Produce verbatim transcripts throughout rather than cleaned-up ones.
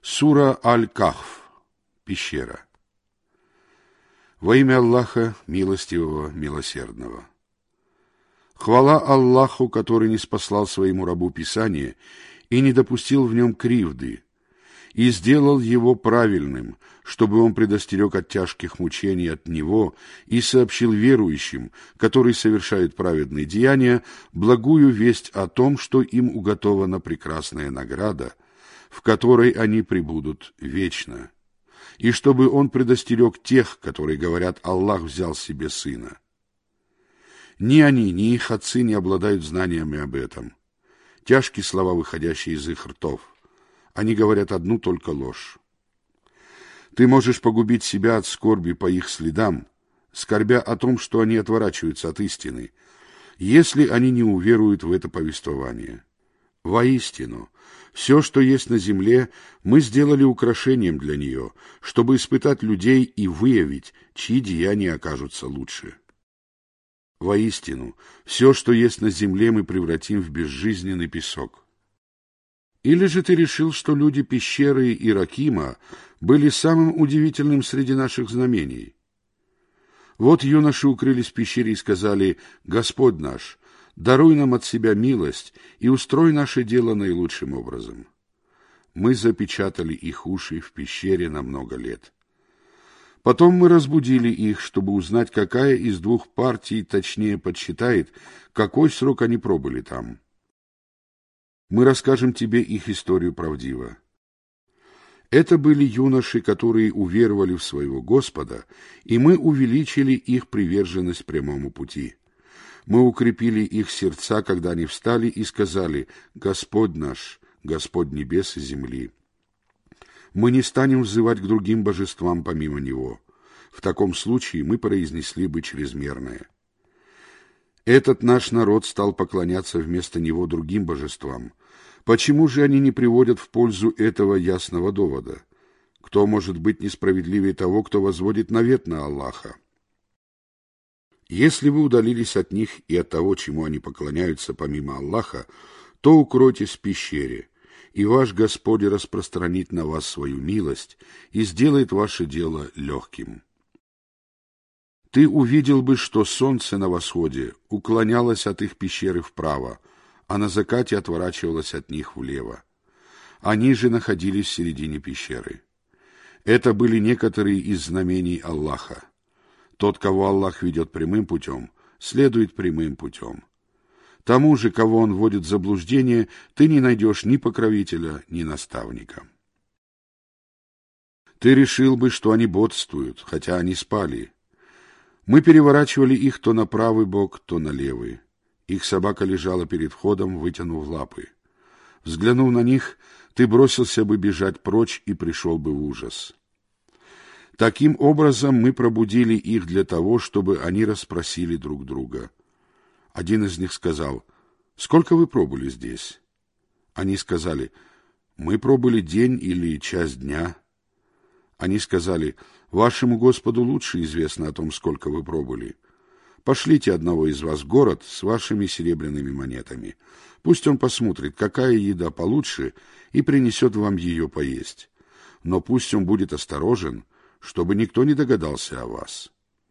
Сура Аль-Кахф. Пещера. Во имя Аллаха, милостивого, милосердного. Хвала Аллаху, который не спаслал своему рабу Писание и не допустил в нем кривды, и сделал его правильным, чтобы он предостерег от тяжких мучений от него и сообщил верующим, которые совершают праведные деяния, благую весть о том, что им уготована прекрасная награда, в которой они пребудут вечно, и чтобы он предостерег тех, которые говорят: Аллах взял себе сына. Ни они, ни их отцы не обладают знаниями об этом. Тяжкие слова, выходящие из их ртов. Они говорят одну только ложь. Ты можешь погубить себя от скорби по их следам, скорбя о том, что они отворачиваются от истины, если они не уверуют в это повествование. Воистину, все, что есть на земле, мы сделали украшением для нее, чтобы испытать людей и выявить, чьи деяния окажутся лучше. Воистину, все, что есть на земле, мы превратим в безжизненный песок. Или же ты решил, что люди пещеры Иракима были самым удивительным среди наших знамений? Вот юноши укрылись в пещере и сказали: «Господь наш, даруй нам от себя милость и устрой наше дело наилучшим образом». Мы запечатали их уши в пещере на много лет. Потом мы разбудили их, чтобы узнать, какая из двух партий точнее подсчитает, какой срок они пробыли там. Мы расскажем тебе их историю правдиво. Это были юноши, которые уверовали в своего Господа, и мы увеличили их приверженность прямому пути. Мы укрепили их сердца, когда они встали и сказали: «Господь наш, Господь небес и земли». Мы не станем взывать к другим божествам помимо Него. В таком случае мы произнесли бы чрезмерное. Этот наш народ стал поклоняться вместо Него другим божествам. Почему же они не приводят в пользу этого ясного довода? Кто может быть несправедливее того, кто возводит навет на Аллаха? Если вы удалились от них и от того, чему они поклоняются помимо Аллаха, то укройтесь в пещере, и ваш Господь распространит на вас свою милость и сделает ваше дело легким. Ты увидел бы, что солнце на восходе уклонялось от их пещеры вправо, а на закате отворачивалось от них влево. Они же находились в середине пещеры. Это были некоторые из знамений Аллаха. Тот, кого Аллах ведет прямым путем, следует прямым путем. Тому же, кого он вводит в заблуждение, ты не найдешь ни покровителя, ни наставника. Ты решил бы, что они бодствуют, хотя они спали. Мы переворачивали их то на правый бок, то на левый. Их собака лежала перед входом, вытянув лапы. Взглянув на них, ты бросился бы бежать прочь и пришел бы в ужас. Таким образом мы пробудили их для того, чтобы они расспросили друг друга. Один из них сказал: «Сколько вы пробыли здесь?» Они сказали: «Мы пробыли день или часть дня». Они сказали: «Вашему Господу лучше известно о том, сколько вы пробыли. Пошлите одного из вас в город с вашими серебряными монетами. Пусть он посмотрит, какая еда получше, и принесет вам ее поесть. Но пусть он будет осторожен, чтобы никто не догадался о вас.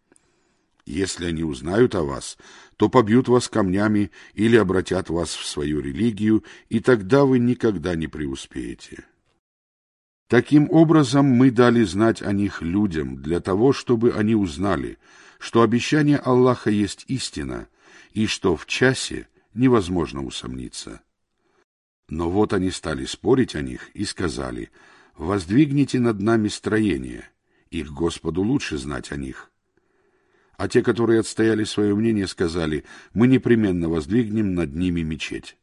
Если они узнают о вас, то побьют вас камнями или обратят вас в свою религию, и тогда вы никогда не преуспеете». Таким образом, мы дали знать о них людям, для того, чтобы они узнали, что обещание Аллаха есть истина, и что в часе невозможно усомниться. Но вот они стали спорить о них и сказали: «Воздвигните над нами строение, их Господу лучше знать о них». А те, которые отстояли свое мнение, сказали: «Мы непременно воздвигнем над ними мечеть».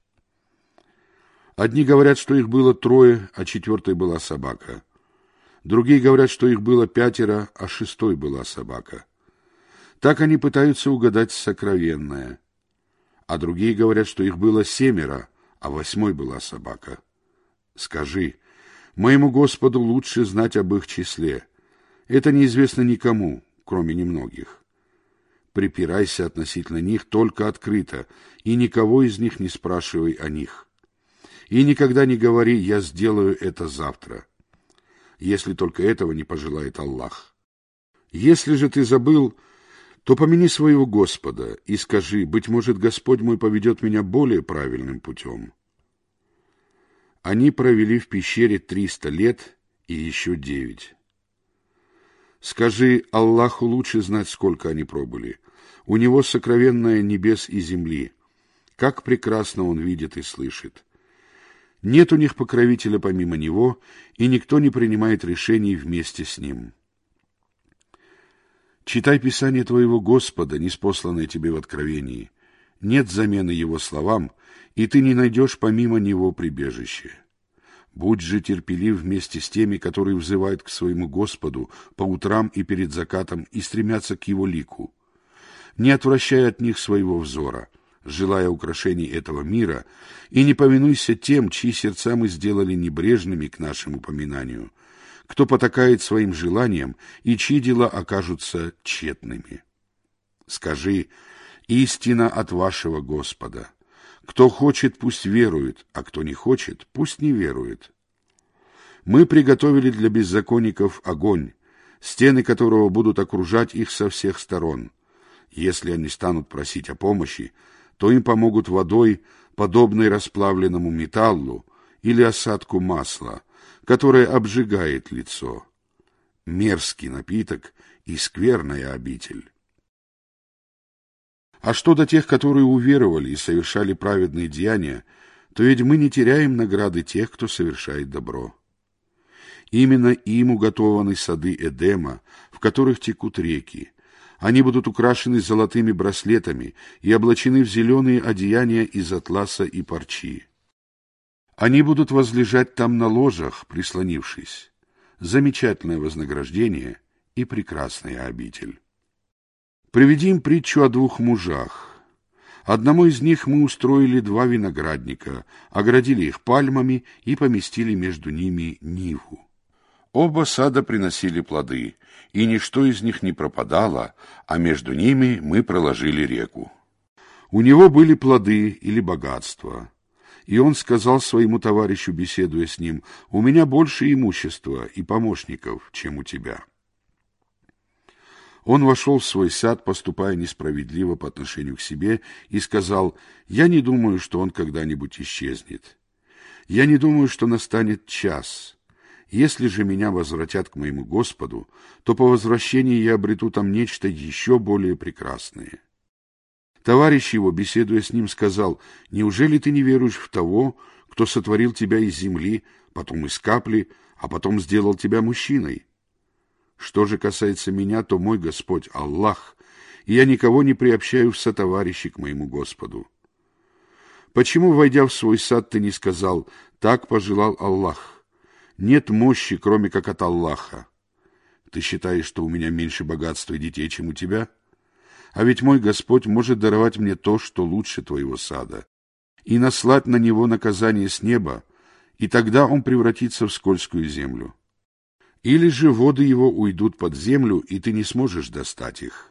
Одни говорят, что их было трое, а четвертой была собака. Другие говорят, что их было пятеро, а шестой была собака. Так они пытаются угадать сокровенное. А другие говорят, что их было семеро, а восьмой была собака. Скажи: моему Господу лучше знать об их числе. Это неизвестно никому, кроме немногих. Припирайся относительно них только открыто, и никого из них не спрашивай о них. И никогда не говори: «Я сделаю это завтра». если только этого не пожелает Аллах. Если же ты забыл, то помяни своего Господа и скажи: быть может, Господь мой поведет меня более правильным путем. Они провели в пещере триста лет и еще девять. Скажи: Аллаху лучше знать, сколько они пробыли. У Него сокровенное небес и земли. Как прекрасно Он видит и слышит. Нет у них покровителя помимо Него, и никто не принимает решений вместе с Ним. Читай Писание твоего Господа, ниспосланное тебе в откровении. Нет замены Его словам, и ты не найдешь помимо Него прибежище. Будь же терпелив вместе с теми, которые взывают к своему Господу по утрам и перед закатом и стремятся к Его лику. Не отвращай от них своего взора, желая украшений этого мира, и не повинуйся тем, чьи сердца мы сделали небрежными к нашему поминанию, кто потакает своим желаниям и чьи дела окажутся тщетными. Скажи: истина от вашего Господа. Кто хочет, пусть верует, а кто не хочет, пусть не верует. Мы приготовили для беззаконников огонь, стены которого будут окружать их со всех сторон. Если они станут просить о помощи, то им помогут водой, подобной расплавленному металлу или осадку масла, которое обжигает лицо. Мерзкий напиток и скверная обитель. А что до тех, которые уверовали и совершали праведные деяния, то ведь мы не теряем награды тех, кто совершает добро. Именно им уготованы сады Эдема, в которых текут реки. Они будут украшены золотыми браслетами и облачены в зеленые одеяния из атласа и парчи. Они будут возлежать там на ложах, прислонившись. Замечательное вознаграждение и прекрасная обитель. Приведи им притчу о двух мужах. Одному из них мы устроили два виноградника, оградили их пальмами и поместили между ними ниву. Оба сада приносили плоды, и ничто из них не пропадало, а между ними мы проложили реку. У него были плоды или богатства, и он сказал своему товарищу, беседуя с ним: «У меня больше имущества и помощников, чем у тебя». Он вошел в свой сад, поступая несправедливо по отношению к себе, и сказал: «Я не думаю, что он когда-нибудь исчезнет. Я не думаю, что настанет час. Если же меня возвратят к моему Господу, то по возвращении я обрету там нечто еще более прекрасное». Товарищ его, беседуя с ним, сказал: «Неужели ты не веруешь в того, кто сотворил тебя из земли, потом из капли, а потом сделал тебя мужчиной? Что же касается меня, то мой Господь Аллах, и я никого не приобщаю в сотоварищи к моему Господу. Почему, войдя в свой сад, ты не сказал: так пожелал Аллах? Нет мощи, кроме как от Аллаха. Ты считаешь, что у меня меньше богатства и детей, чем у тебя? А ведь мой Господь может даровать мне то, что лучше твоего сада, и наслать на него наказание с неба, и тогда он превратится в скользкую землю. Или же воды его уйдут под землю, и ты не сможешь достать их».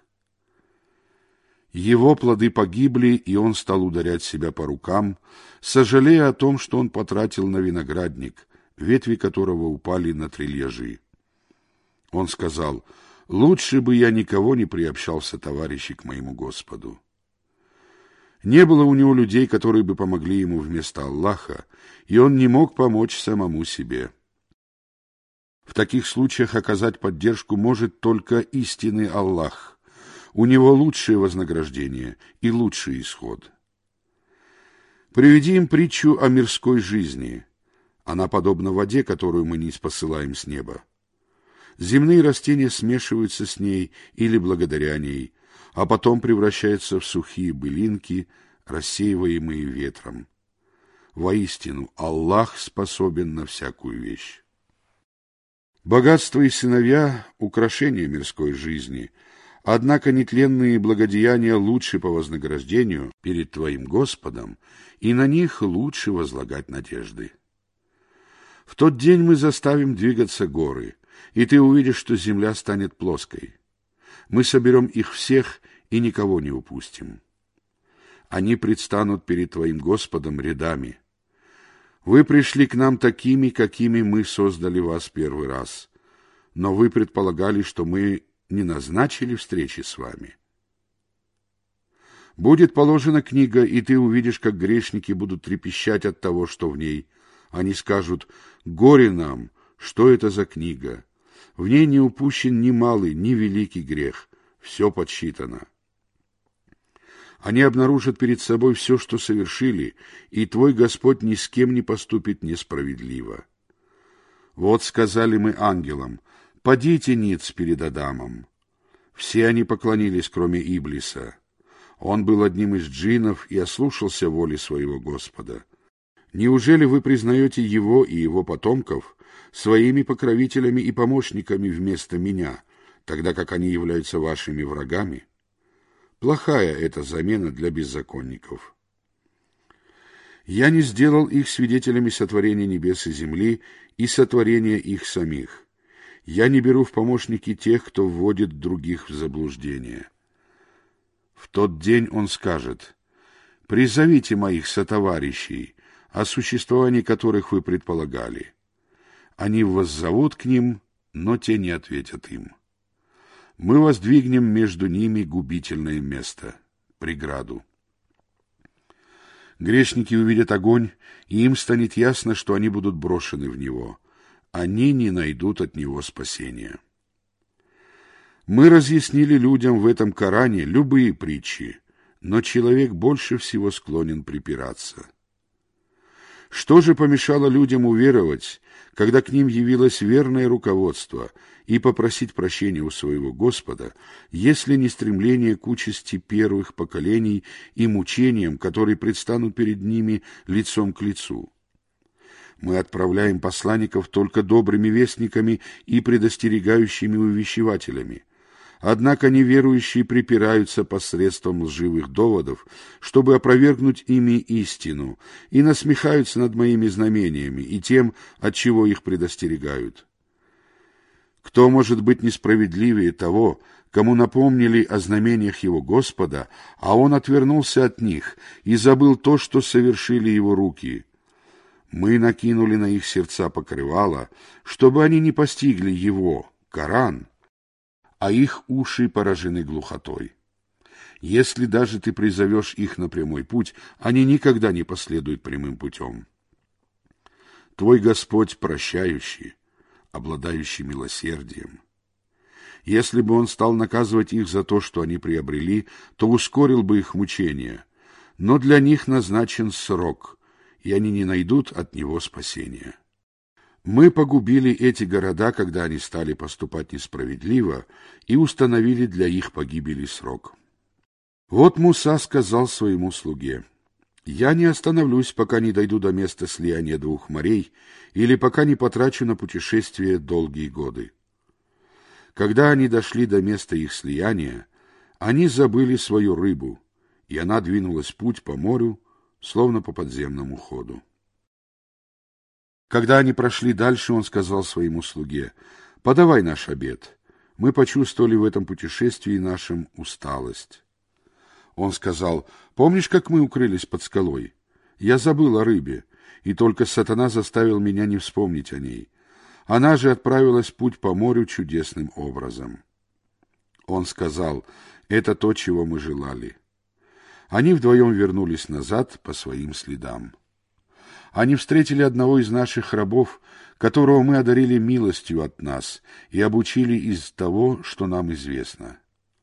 Его плоды погибли, и он стал ударять себя по рукам, сожалея о том, что он потратил на виноградник, ветви которого упали на трильяжи. Он сказал: «Лучше бы я никого не приобщался, товарищи, к моему Господу». Не было у него людей, которые бы помогли ему вместо Аллаха, и он не мог помочь самому себе. В таких случаях оказать поддержку может только истинный Аллах. У него лучшее вознаграждение и лучший исход. Приведи им притчу о мирской жизни. Она подобна воде, которую мы ниспосылаем с неба. Земные растения смешиваются с ней или благодаря ней, а потом превращаются в сухие былинки, рассеиваемые ветром. Воистину, Аллах способен на всякую вещь. Богатство и сыновья — украшения мирской жизни, однако нетленные благодеяния лучше по вознаграждению перед твоим Господом, и на них лучше возлагать надежды. В тот день мы заставим двигаться горы, и ты увидишь, что земля станет плоской. Мы соберем их всех и никого не упустим. Они предстанут перед твоим Господом рядами. Вы пришли к нам такими, какими мы создали вас первый раз, но вы предполагали, что мы не назначили встречи с вами. Будет положена книга, и ты увидишь, как грешники будут трепещать от того, что в ней. Они скажут: «Горе нам! Что это за книга? В ней не упущен ни малый, ни великий грех. Все подсчитано». Они обнаружат перед собой все, что совершили, и твой Господь ни с кем не поступит несправедливо. Вот сказали мы ангелам: «Падите ниц перед Адамом». Все они поклонились, кроме Иблиса. Он был одним из джиннов и ослушался воли своего Господа. Неужели вы признаете его и его потомков своими покровителями и помощниками вместо меня, тогда как они являются вашими врагами? Плохая эта замена для беззаконников. Я не сделал их свидетелями сотворения небес и земли и сотворения их самих. Я не беру в помощники тех, кто вводит других в заблуждение. В тот день он скажет: «Призовите моих сотоварищей, о существовании которых вы предполагали». Они воззовут к ним, но те не ответят им. Мы воздвигнем между ними губительное место, преграду. Грешники увидят огонь, и им станет ясно, что они будут брошены в него. Они не найдут от него спасения. Мы разъяснили людям в этом Коране любые притчи, но человек больше всего склонен припираться. Что же помешало людям уверовать, когда к ним явилось верное руководство, и попросить прощения у своего Господа, если не стремление к участи первых поколений и мучениям, которые предстанут перед ними лицом к лицу? Мы отправляем посланников только добрыми вестниками и предостерегающими увещевателями. Однако неверующие припираются посредством лживых доводов, чтобы опровергнуть ими истину, и насмехаются над моими знамениями и тем, от чего их предостерегают. Кто может быть несправедливее того, кому напомнили о знамениях его Господа, а он отвернулся от них и забыл то, что совершили его руки? Мы накинули на их сердца покрывало, чтобы они не постигли его, Коран, а их уши поражены глухотой. Если даже ты призовешь их на прямой путь, они никогда не последуют прямым путем. Твой Господь прощающий, обладающий милосердием. Если бы он стал наказывать их за то, что они приобрели, то ускорил бы их мучения, но для них назначен срок, и они не найдут от него спасения. Мы погубили эти города, когда они стали поступать несправедливо, и установили для их погибели срок. Вот Муса сказал своему слуге: «Я не остановлюсь, пока не дойду до места слияния двух морей, или пока не потрачу на путешествие долгие годы». Когда они дошли до места их слияния, они забыли свою рыбу, и она двинулась путь по морю, словно по подземному ходу. Когда они прошли дальше, он сказал своему слуге: «Подавай наш обед. Мы почувствовали в этом путешествии нашим усталость». Он сказал: «Помнишь, как мы укрылись под скалой? Я забыл о рыбе, и только сатана заставил меня не вспомнить о ней. Она же отправилась в путь по морю чудесным образом». Он сказал: «Это то, чего мы желали». Они вдвоем вернулись назад по своим следам. Они встретили одного из наших рабов, которого мы одарили милостью от нас и обучили из того, что нам известно.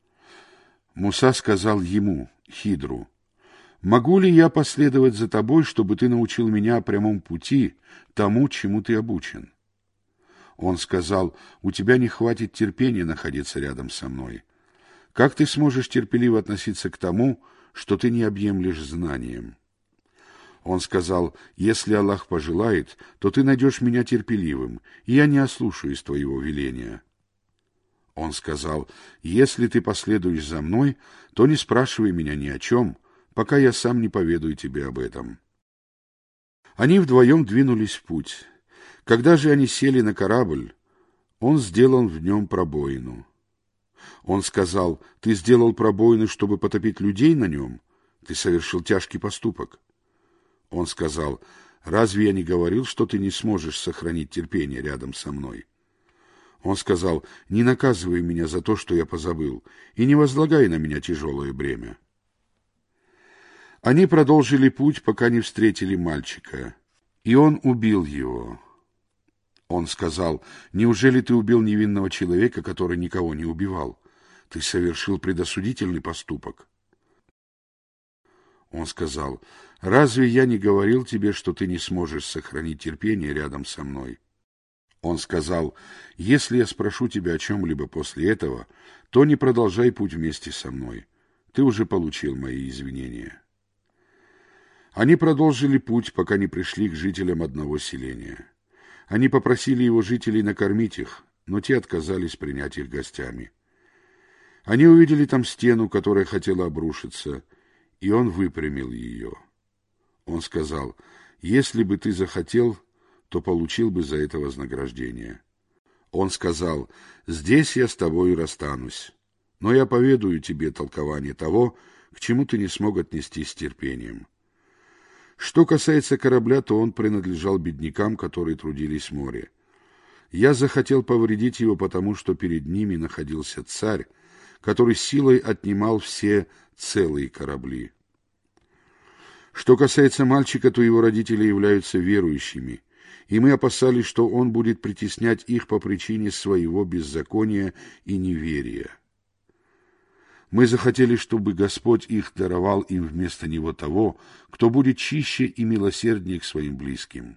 Муса сказал ему, Хидру: «Могу ли я последовать за тобой, чтобы ты научил меня о прямом пути, тому, чему ты обучен?» Он сказал: «У тебя не хватит терпения находиться рядом со мной. Как ты сможешь терпеливо относиться к тому, что ты не объемлешь знанием?» Он сказал: «Если Аллах пожелает, то ты найдешь меня терпеливым, и я не ослушаюсь твоего веления». Он сказал: «Если ты последуешь за мной, то не спрашивай меня ни о чем, пока я сам не поведаю тебе об этом». Они вдвоем двинулись в путь. Когда же они сели на корабль, он сделал в нем пробоину. Он сказал: «Ты сделал пробоину, чтобы потопить людей на нем? Ты совершил тяжкий поступок». Он сказал: разве я не говорил, что ты не сможешь сохранить терпение рядом со мной? Он сказал: не наказывай меня за то, что я позабыл, и не возлагай на меня тяжелое бремя. Они продолжили путь, пока не встретили мальчика, и он убил его. Он сказал: неужели ты убил невинного человека, который никого не убивал? Ты совершил предосудительный поступок. Он сказал: разве я не говорил тебе, что ты не сможешь сохранить терпение рядом со мной? Он сказал: если я спрошу тебя о чем-либо после этого, то не продолжай путь вместе со мной. Ты уже получил мои извинения. Они продолжили путь, пока не пришли к жителям одного селения. Они попросили его жителей накормить их, но те отказались принять их гостями. Они увидели там стену, которая хотела обрушиться, и он выпрямил ее. Он сказал: если бы ты захотел, то получил бы за это вознаграждение. Он сказал: здесь я с тобой расстанусь, но я поведаю тебе толкование того, к чему ты не смог отнестись с терпением. Что касается корабля, то он принадлежал беднякам, которые трудились в море. Я захотел повредить его, потому что перед ними находился царь, который силой отнимал все целые корабли. Что касается мальчика, то его родители являются верующими, и мы опасались, что он будет притеснять их по причине своего беззакония и неверия. Мы захотели, чтобы Господь их даровал им вместо него того, кто будет чище и милосерднее к своим близким.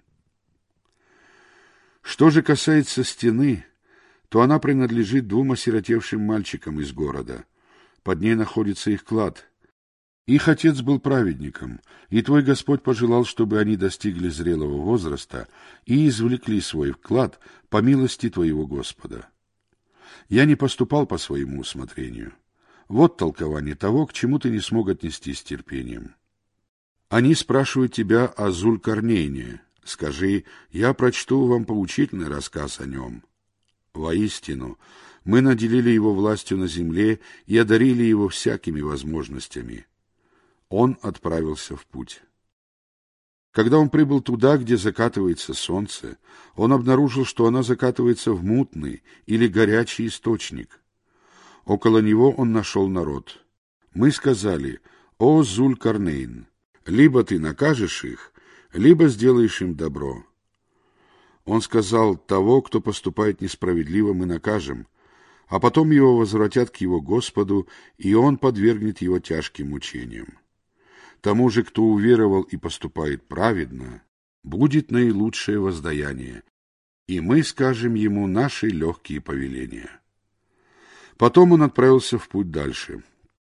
Что же касается стены, то она принадлежит двум осиротевшим мальчикам из города. Под ней находится их клад. Их отец был праведником, и твой Господь пожелал, чтобы они достигли зрелого возраста и извлекли свой вклад по милости твоего Господа. Я не поступал по своему усмотрению. Вот толкование того, к чему ты не смог отнестись с терпением. Они спрашивают тебя о Зуль-Карнейне. Скажи: я прочту вам поучительный рассказ о нем. Воистину, мы наделили его властью на земле и одарили его всякими возможностями. Он отправился в путь. Когда он прибыл туда, где закатывается солнце, он обнаружил, что оно закатывается в мутный или горячий источник. Около него он нашел народ. Мы сказали: «О, Зуль-Карнейн, либо ты накажешь их, либо сделаешь им добро». Он сказал: «Того, кто поступает несправедливо, мы накажем, а потом его возвратят к его Господу, и он подвергнет его тяжким мучениям. Тому же, кто уверовал и поступает праведно, будет наилучшее воздаяние, и мы скажем ему наши легкие повеления». Потом он отправился в путь дальше.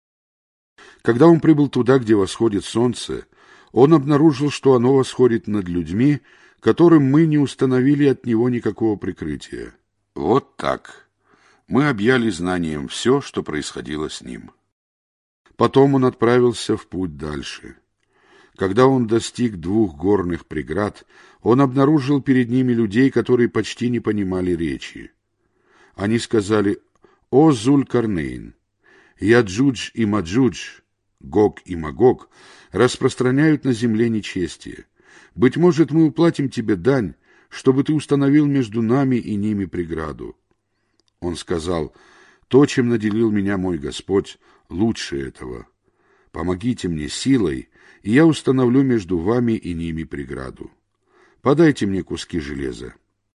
Когда он прибыл туда, где восходит солнце, он обнаружил, что оно восходит над людьми, которым мы не установили от него никакого прикрытия. Вот так. Мы объяли знанием все, что происходило с ним. Потом он отправился в путь дальше. Когда он достиг двух горных преград, он обнаружил перед ними людей, которые почти не понимали речи. Они сказали: «О, Зуль-Карнейн, Яджудж и Маджудж, Гог и Магог распространяют на земле нечестие. Быть может, мы уплатим тебе дань, чтобы ты установил между нами и ними преграду». Он сказал: «То, чем наделил меня мой Господь, лучше этого. Помогите мне силой, и я установлю между вами и ними преграду. Подайте мне куски железа».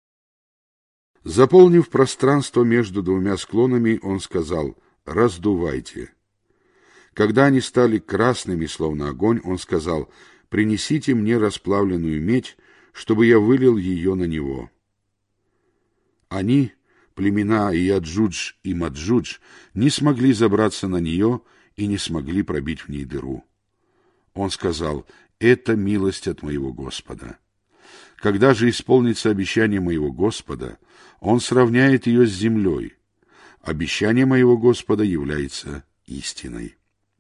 Заполнив пространство между двумя склонами, он сказал: «Раздувайте». Когда они стали красными, словно огонь, он сказал: «Принесите мне расплавленную медь, чтобы я вылил ее на него». Они, племена Яджудж и Маджудж, не смогли забраться на нее и не смогли пробить в ней дыру. Он сказал: «Это милость от моего Господа. Когда же исполнится обещание моего Господа, он сравняет ее с землей. Обещание моего Господа является истиной».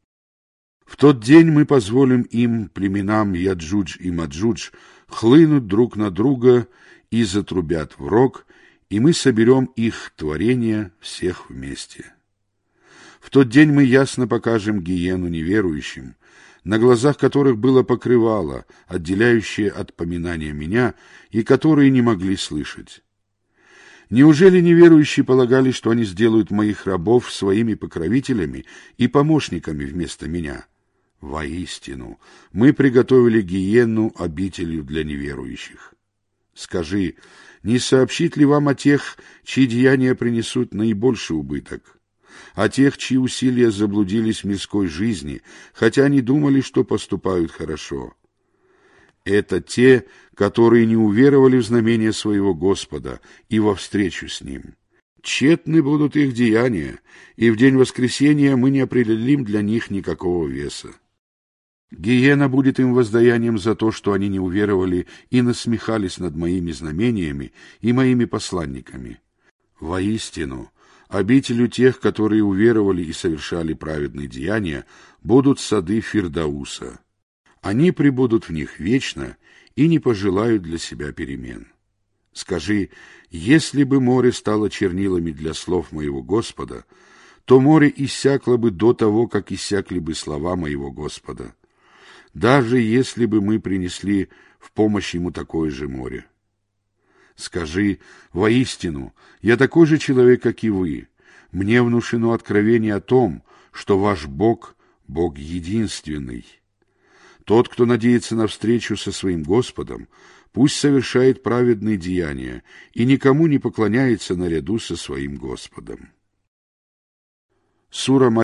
В тот день мы позволим им, племенам Яджудж и Маджудж, хлынуть друг на друга и затрубят в рог, и мы соберем их творения всех вместе. В тот день мы ясно покажем гиену неверующим, на глазах которых было покрывало, отделяющее от поминания меня, и которые не могли слышать. Неужели неверующие полагали, что они сделают моих рабов своими покровителями и помощниками вместо меня? Воистину, мы приготовили гиенну обителью для неверующих. Скажи, не сообщит ли вам о тех, чьи деяния принесут наибольший убыток? О тех, чьи усилия заблудились в мирской жизни, хотя они думали, что поступают хорошо? Это те, которые не уверовали в знамение своего Господа и во встречу с Ним. Тщетны будут их деяния, и в день воскресения мы не определим для них никакого веса. Гиена будет им воздаянием за то, что они не уверовали и насмехались над моими знамениями и моими посланниками. Воистину, обителью тех, которые уверовали и совершали праведные деяния, будут сады Фирдауса. Они пребудут в них вечно и не пожелают для себя перемен. Скажи, если бы море стало чернилами для слов моего Господа, то море иссякло бы до того, как иссякли бы слова моего Господа, даже если бы мы принесли в помощь ему такое же море. Скажи, воистину, я такой же человек, как и вы. Мне внушено откровение о том, что ваш Бог — Бог единственный. Тот, кто надеется на встречу со своим Господом, пусть совершает праведные деяния и никому не поклоняется наряду со своим Господом. Сура